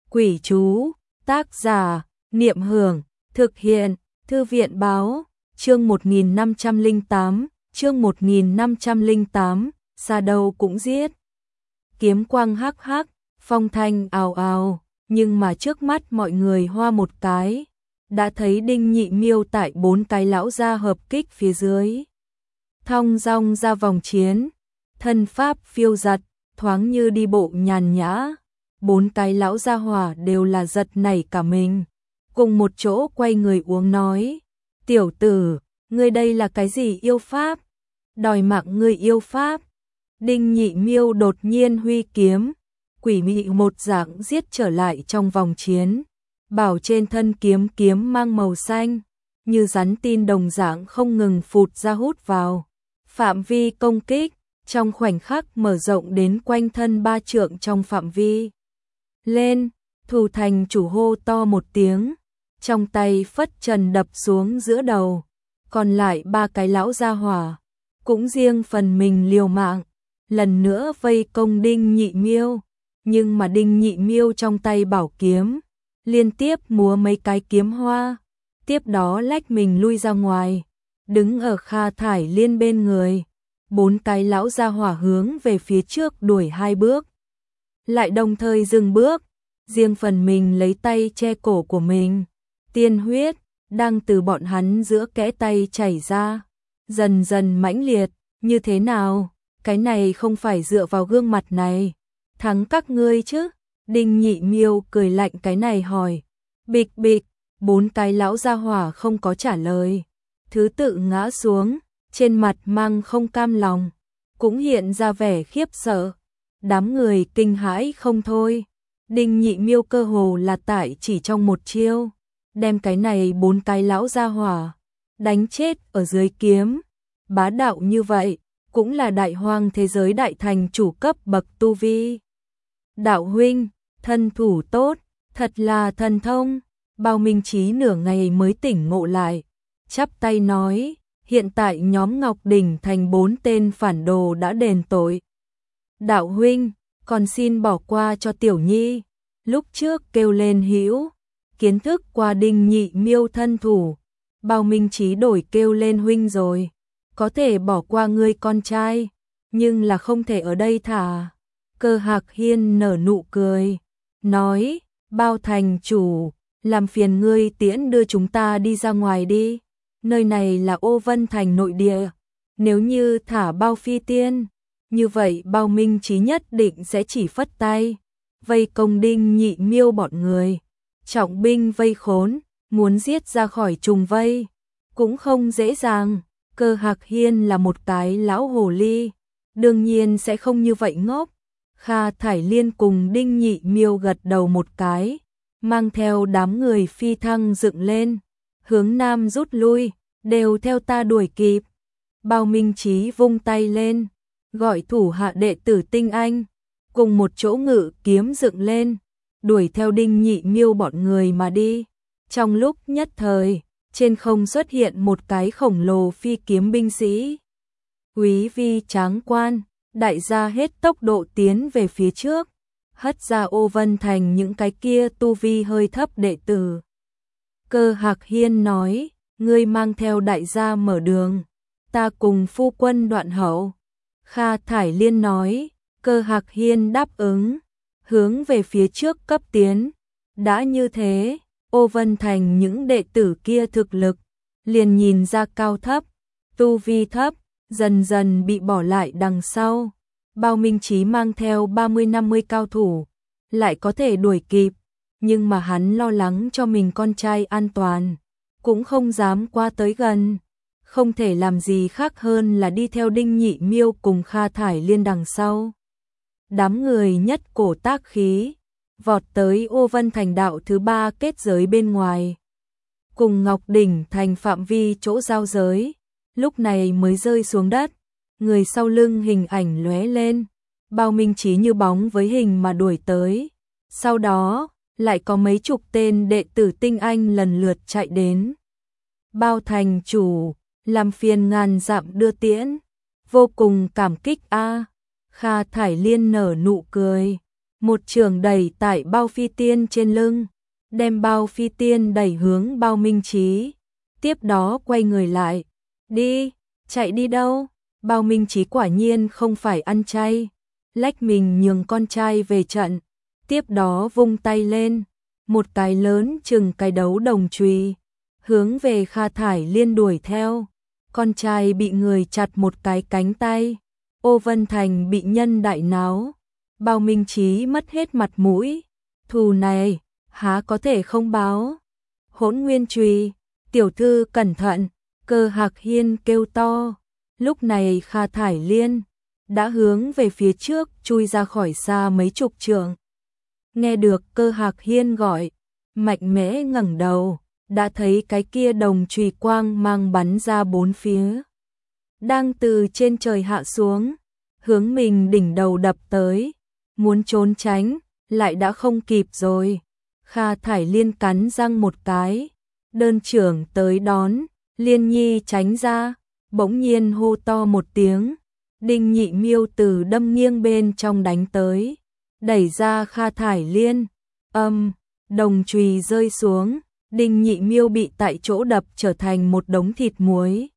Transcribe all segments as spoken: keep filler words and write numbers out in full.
Quỷ chú, tác giả, Niệm Hưởng, thực hiện, Thư viện báo, chương một nghìn năm trăm lẻ tám, chương một nghìn năm trăm lẻ tám, xa đâu cũng giết. Kiếm quang hắc hắc, phong thanh ào ào, nhưng mà trước mắt mọi người hoa một cái, đã thấy Đinh Nhị Miêu tại bốn cái lão gia hợp kích phía dưới. Thong dong ra vòng chiến, thân pháp phiêu giật, thoáng như đi bộ nhàn nhã. Bốn cái lão gia hỏa đều là giật nảy cả mình, cùng một chỗ quay người uống nói: "Tiểu tử, ngươi đây là cái gì yêu pháp? Đòi mạng ngươi yêu pháp?" Đinh Nhị Miêu đột nhiên huy kiếm, quỷ mị một dạng giết trở lại trong vòng chiến, bảo trên thân kiếm kiếm mang màu xanh, như rắn tin đồng dạng không ngừng phụt ra hút vào. Phạm vi công kích trong khoảnh khắc mở rộng đến quanh thân ba trượng trong phạm vi. Lên, Thủ Thành chủ hô to một tiếng, trong tay phất trần đập xuống giữa đầu, còn lại ba cái lão gia hỏa cũng riêng phần mình liều mạng, lần nữa vây công Đinh Nhị Miêu, nhưng mà Đinh Nhị Miêu trong tay bảo kiếm, liên tiếp múa mấy cái kiếm hoa, tiếp đó lách mình lui ra ngoài, đứng ở Kha Thải Liên bên người. Bốn cái lão gia hỏa hướng về phía trước đuổi hai bước, lại đồng thời dừng bước, riêng phần mình lấy tay che cổ của mình. Tiên huyết đang từ bọn hắn giữa kẽ tay chảy ra, dần dần mãnh liệt. Như thế nào? Cái này không phải dựa vào gương mặt này thắng các ngươi chứ? Đinh Nhị Miêu cười lạnh cái này hỏi. Bịch bịch, bốn cái lão gia hỏa không có trả lời, thứ tự ngã xuống, trên mặt mang không cam lòng, cũng hiện ra vẻ khiếp sợ. Đám người kinh hãi không thôi. Đinh Nhị Miêu cơ hồ là tại chỉ trong một chiêu, đem cái này bốn cái lão gia hỏa đánh chết ở dưới kiếm. Bá đạo như vậy, cũng là đại hoang thế giới đại thành chủ cấp bậc tu vi. Đạo huynh, thân thủ tốt, thật là thần thông. Bao Minh Chí nửa ngày mới tỉnh ngộ lại, chắp tay nói: hiện tại nhóm Ngọc Đỉnh thành bốn tên phản đồ đã đền tội. Đạo huynh, còn xin bỏ qua cho Tiểu Nhi, lúc trước kêu lên hữu kiến thức qua Đinh Nhị Miêu thân thủ, Bao Minh Chí đổi kêu lên huynh rồi, có thể bỏ qua ngươi con trai, nhưng là không thể ở đây thả. Cơ Hạc Hiên nở nụ cười, nói: Bao thành chủ, làm phiền ngươi tiễn đưa chúng ta đi ra ngoài đi. Nơi này là Ô Vân thành nội địa, nếu như thả Bao Phi Tiên, như vậy Bao Minh Chí nhất định sẽ chỉ phất tay, vây công Đinh Nhị Miêu bọn người, trọng binh vây khốn, muốn giết ra khỏi trùng vây cũng không dễ dàng. Cơ Hạc Hiên là một cái lão hồ ly, đương nhiên sẽ không như vậy ngốc. Kha Thải Liên cùng Đinh Nhị Miêu gật đầu một cái, mang theo đám người phi thăng dựng lên, hướng nam rút lui, đều theo ta đuổi kịp. Bao Minh Chí vung tay lên, gọi thủ hạ đệ tử tinh anh, cùng một chỗ ngự kiếm dựng lên, đuổi theo Đinh Nhị Miêu bọn người mà đi. Trong lúc nhất thời, trên không xuất hiện một cái khổng lồ phi kiếm binh sĩ. Quý vi tráng quan, đại gia hết tốc độ tiến về phía trước, hất ra Ô Vân thành những cái kia tu vi hơi thấp đệ tử. Cơ Hạc Hiên nói: ngươi mang theo đại gia mở đường, ta cùng phu quân đoạn hậu. Kha Thải Liên nói. Cơ Hạc Hiên đáp ứng, hướng về phía trước cấp tiến. Đã như thế, Ô Vân thành những đệ tử kia thực lực liền nhìn ra cao thấp, tu vi thấp, dần dần bị bỏ lại đằng sau. Bao Minh Chí mang theo ba mươi năm mươi cao thủ, lại có thể đuổi kịp, nhưng mà hắn lo lắng cho mình con trai an toàn, cũng không dám qua tới gần, không thể làm gì khác hơn là đi theo Đinh Nhị Miêu cùng Kha Thải Liên đằng sau. Đám người nhất cổ tác khí, vọt tới Ô Vân thành đạo thứ ba kết giới bên ngoài, cùng Ngọc Đỉnh thành phạm vi chỗ giao giới, lúc này mới rơi xuống đất. Người sau lưng hình ảnh lóe lên, Bao Minh Chí như bóng với hình mà đuổi tới. Sau đó, lại có mấy chục tên đệ tử tinh anh lần lượt chạy đến. Bao thành chủ, làm phiền ngàn dặm đưa tiễn, vô cùng cảm kích a. Kha Thải Liên nở nụ cười, một trường đẩy tại Bao Phi Tiên trên lưng, đem Bao Phi Tiên đẩy hướng Bao Minh Chí, tiếp đó quay người lại, đi, chạy đi đâu? Bao Minh Chí quả nhiên không phải ăn chay, lách mình nhường con trai về trận, tiếp đó vung tay lên, một cái lớn chừng cái đấu đồng chùy, hướng về Kha Thải Liên đuổi theo. Con trai bị người chặt một cái cánh tay, Ô Vân Thành bị nhân đại náo, Bao Minh Chí mất hết mặt mũi, thù này há có thể không báo. Hỗn Nguyên Chùy, tiểu thư cẩn thận, Cơ Hạc Hiên kêu to. Lúc này Kha Thải Liên đã hướng về phía trước chui ra khỏi xa mấy chục trượng. Nghe được Cơ Hạc Hiên gọi, mạnh mẽ ngẩng đầu, đã thấy cái kia đồng chùy quang mang bắn ra bốn phía, đang từ trên trời hạ xuống, hướng mình đỉnh đầu đập tới, muốn trốn tránh, lại đã không kịp rồi. Kha Thải Liên cắn răng một cái, đơn trưởng tới đón, Liên Nhi tránh ra, bỗng nhiên hô to một tiếng, Đinh Nhị Miêu từ đâm nghiêng bên trong đánh tới, đẩy ra Kha Thải Liên, âm, đồng chùy rơi xuống, Đinh Nhị Miêu bị tại chỗ đập trở thành một đống thịt muối.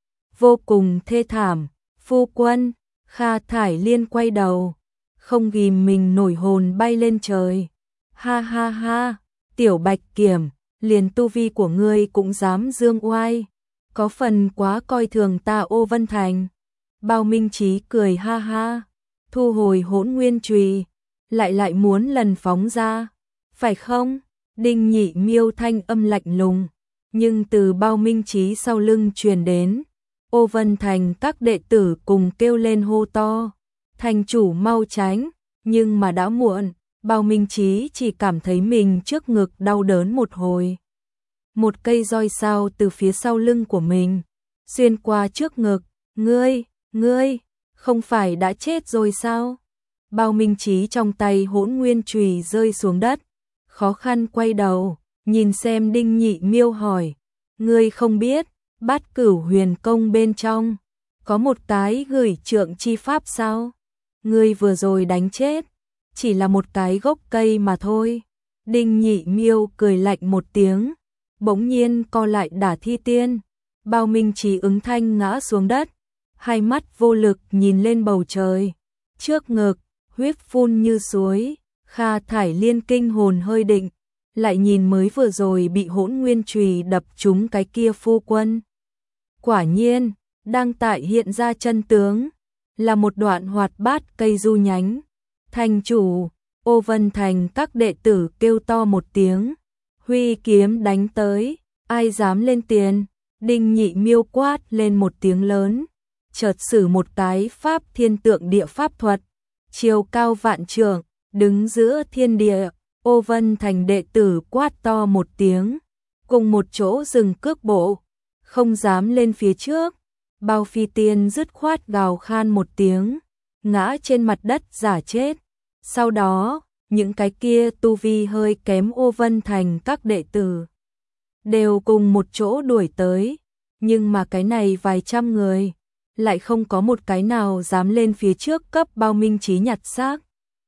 Vô cùng thê thảm, phu quân, Kha Thải Liên quay đầu, không ghìm mình nổi hồn bay lên trời. Ha ha ha, tiểu Bạch Kiểm, liền tu vi của ngươi cũng dám dương oai, có phần quá coi thường ta Ô Vân Thành. Bao Minh Chí cười ha ha, thu hồi Hỗn Nguyên Chùy, lại lại muốn lần phóng ra, phải không? Đinh Nhị Miêu thanh âm lạnh lùng, nhưng từ Bao Minh Chí sau lưng truyền đến, Ô Vân Thành các đệ tử cùng kêu lên hô to, thành chủ mau tránh, nhưng mà đã muộn, Bao Minh Chí chỉ cảm thấy mình trước ngực đau đớn một hồi. Một cây roi sao từ phía sau lưng của mình, xuyên qua trước ngực, ngươi, ngươi, không phải đã chết rồi sao? Bao Minh Chí trong tay Hỗn Nguyên Chùy rơi xuống đất, khó khăn quay đầu, nhìn xem Đinh Nhị Miêu hỏi, ngươi không biết, Bát Cửu Huyền Công bên trong có một cái gửi trượng chi pháp sao? Ngươi vừa rồi đánh chết, chỉ là một cái gốc cây mà thôi. Đinh Nhị Miêu cười lạnh một tiếng, bỗng nhiên co lại đả thi tiên. Bao Minh Chí ứng thanh ngã xuống đất, hai mắt vô lực nhìn lên bầu trời, trước ngực huyết phun như suối. Kha Thải Liên kinh hồn hơi định, lại nhìn mới vừa rồi bị Hỗn Nguyên Chùy đập trúng cái kia phu quân. Quả nhiên, đang tại hiện ra chân tướng, là một đoạn hoạt bát cây du nhánh. Thành chủ, Ô Vân Thành các đệ tử kêu to một tiếng, huy kiếm đánh tới, ai dám lên tiền? Đinh Nhị Miêu quát lên một tiếng lớn, chợt sử một cái pháp thiên tượng địa pháp thuật, chiều cao vạn trượng, đứng giữa thiên địa. Ô Vân Thành đệ tử quát to một tiếng, cùng một chỗ dừng cước bộ, không dám lên phía trước. Bao Phi Tiên dứt khoát gào khan một tiếng, ngã trên mặt đất giả chết. Sau đó, những cái kia tu vi hơi kém Ô Vân Thành các đệ tử đều cùng một chỗ đuổi tới, nhưng mà cái này vài trăm người, lại không có một cái nào dám lên phía trước cấp Bao Minh Chí nhặt xác.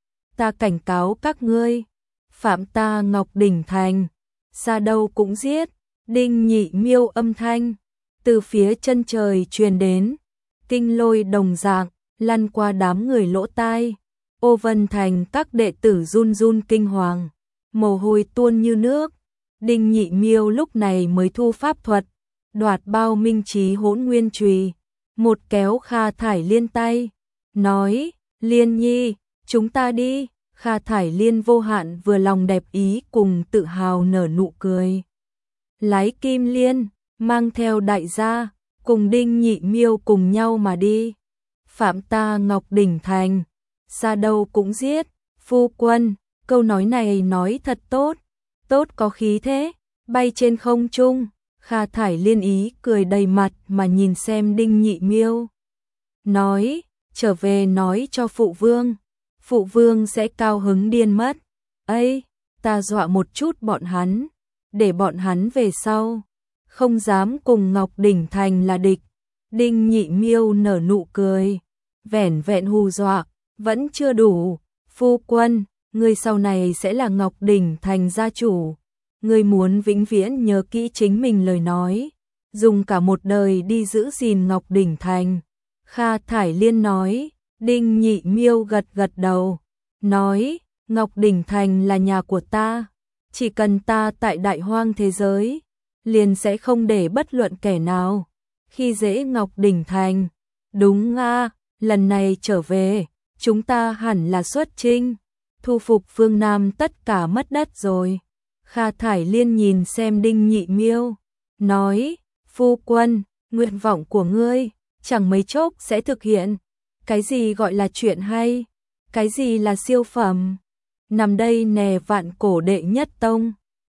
Ta cảnh cáo các ngươi, phạm ta Ngọc Đỉnh Thành, xa đâu cũng giết. Đinh Nhị Miêu âm thanh từ phía chân trời truyền đến, kinh lôi đồng dạng lăn qua đám người lỗ tai. Ô Vân Thành các đệ tử run run kinh hoàng, mồ hôi tuôn như nước. Đinh Nhị Miêu lúc này mới thu pháp thuật, đoạt Bao Minh Chí Hỗn Nguyên Chùy, một kéo Kha Thải Liên tay, nói, Liên Nhi, chúng ta đi. Kha Thải Liên vô hạn vừa lòng đẹp ý cùng tự hào nở nụ cười. Lái Kim Liên, mang theo đại gia, cùng Đinh Nhị Miêu cùng nhau mà đi. Phạm ta Ngọc Đỉnh Thành, xa đâu cũng giết. Phu quân, câu nói này nói thật tốt, tốt có khí thế, bay trên không trung. Kha Thải Liên ý cười đầy mặt mà nhìn xem Đinh Nhị Miêu, nói, trở về nói cho phụ vương, phụ vương sẽ cao hứng điên mất. Ấy, ta dọa một chút bọn hắn, để bọn hắn về sau không dám cùng Ngọc Đỉnh Thành là địch. Đinh Nhị Miêu nở nụ cười, vẻn vẹn hù dọa vẫn chưa đủ. Phu quân, ngươi sau này sẽ là Ngọc Đỉnh Thành gia chủ. Ngươi muốn vĩnh viễn nhớ kỹ chính mình lời nói, dùng cả một đời đi giữ gìn Ngọc Đỉnh Thành. Kha Thải Liên nói. Đinh Nhị Miêu gật gật đầu, nói, Ngọc Đỉnh Thành là nhà của ta, chỉ cần ta tại Đại Hoang thế giới, liền sẽ không để bất luận kẻ nào khi dễ Ngọc Đỉnh Thành. Đúng a, lần này trở về, chúng ta hẳn là xuất chinh, thu phục phương Nam tất cả mất đất rồi. Kha Thải Liên nhìn xem Đinh Nhị Miêu, nói, phu quân, nguyện vọng của ngươi, chẳng mấy chốc sẽ thực hiện. Cái gì gọi là chuyện hay? Cái gì là siêu phẩm? Nằm đây nè vạn cổ đệ nhất tông.